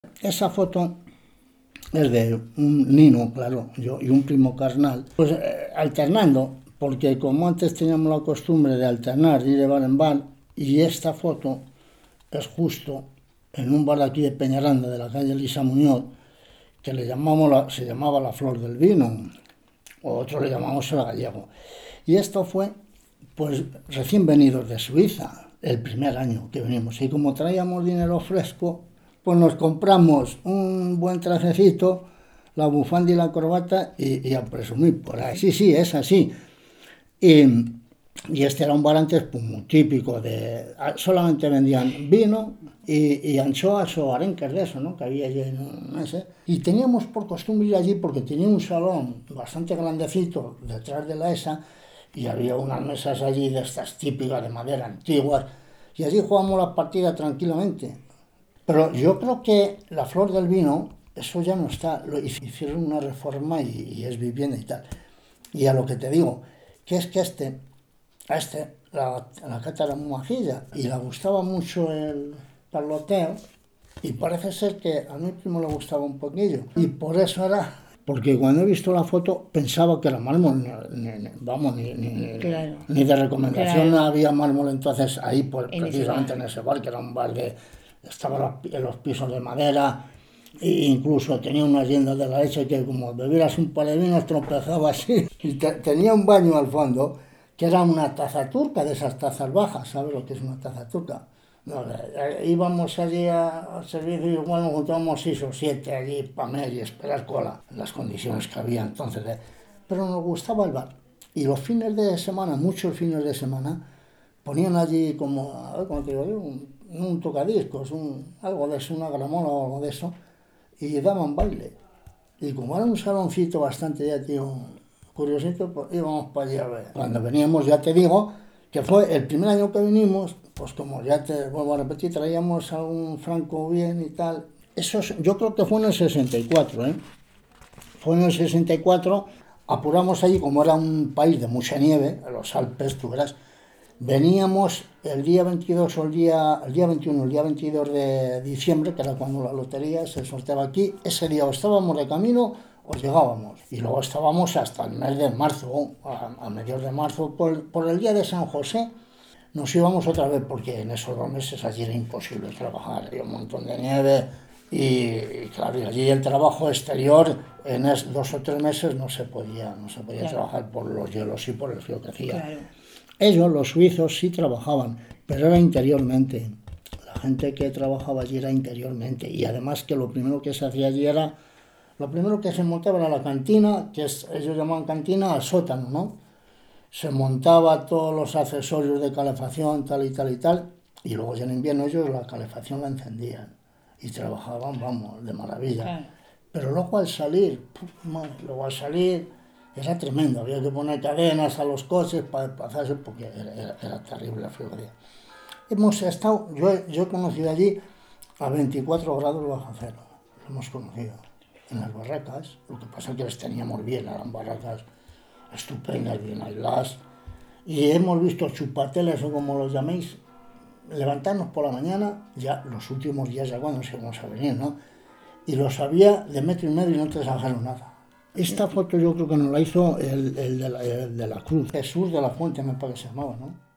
esa foto es de un Nino, claro, yo y un primo carnal, pues alternando, porque como antes teníamos la costumbre de alternar, de ir de bar en bar, y esta foto es justo en un bar aquí de Peñaranda, de la calle Elisa Muñoz, que se llamaba La Flor del Vino, o otros le llamamos el Gallego. Y esto fue, pues, recién venidos de Suiza, el primer año que venimos. Y como traíamos dinero fresco, pues nos compramos un buen trajecito, la bufanda y la corbata y a presumir por ahí. Sí, sí, es así. Y, y este era un bar antes pues, muy típico, solamente vendían vino y anchoas o arenques de eso, ¿no? Que había allí en ese. Y teníamos por costumbre ir allí porque tenía un salón bastante grandecito detrás de la ESA y había unas mesas allí de estas típicas de madera antiguas y allí jugábamos la partida tranquilamente. Pero yo creo que la Flor del Vino, eso ya no está, hicieron una reforma y es vivienda y tal. Y a lo que te digo, que es que la cata era muy majilla y le gustaba mucho el parloteo y parece ser que a mi primo le gustaba un poquillo. Y por eso era, porque cuando he visto la foto pensaba que era mármol, Claro, ni de recomendación claro. había mármol entonces ahí, En ese precisamente bar. en ese bar, que era un bar estaba en los pisos de madera. E incluso tenía unas yendas de la leche que como bebieras un par de vinos tropezaba así. Y tenía un baño al fondo que era una taza turca, de esas tazas bajas, ¿sabes lo que es una taza turca? No, íbamos allí al servicio y igual nos juntábamos 6 o 7 allí para medir y esperar cola, en las condiciones que había entonces. Pero nos gustaba el bar. Y los fines de semana, muchos fines de semana, ponían allí como, a ver cómo te digo yo, un tocadiscos, algo de eso, una gramola o algo de eso, y daban baile. Y como era un saloncito bastante, ya tío, curiosito, pues íbamos para allí a ver. Cuando veníamos, ya te digo, que fue el primer año que vinimos, pues como ya te vuelvo a repetir, traíamos a un franco bien y tal. Eso yo creo que fue en el 64, ¿eh? Fue en el 64, apuramos allí, como era un país de mucha nieve, los Alpes, tú verás, veníamos el día 22 o el día 21, el día 22 de diciembre, que era cuando la lotería se sorteaba aquí. Ese día o estábamos de camino o llegábamos. Y luego estábamos hasta el mes de marzo, a mediados de marzo, por el día de San José. Nos íbamos otra vez porque en esos 2 meses allí era imposible trabajar, había un montón de nieve y claro, y allí el trabajo exterior en 2 o 3 meses no se podía Claro, trabajar por los hielos y por el frío que hacía. claro. Ellos, los suizos, sí trabajaban, pero era interiormente. La gente que trabajaba allí era interiormente. Y además que lo primero que se hacía allí era, lo primero que se montaba era la cantina, ellos llamaban cantina al sótano, ¿no? Se montaba todos los accesorios de calefacción, tal y tal y tal, y luego ya en invierno ellos la calefacción la encendían y trabajaban, vamos, de maravilla. Claro. Pero luego al salir era tremendo, había que poner cadenas a los coches para desplazarse porque era terrible el frío que hacía. Yo he conocido allí a 24 grados bajo cero, lo hemos conocido, en las barracas, lo que pasa es que les teníamos bien, eran barracas estupendas, bien aisladas, y hemos visto chupateles o como los llaméis, levantarnos por la mañana, ya los últimos días ya cuando nos íbamos a venir, ¿no? Y los había de 1,5 metros y no te sacaron nada. Esta foto yo creo que nos la hizo el de la Cruz, Jesús de la Fuente me parece que se llamaba, ¿no?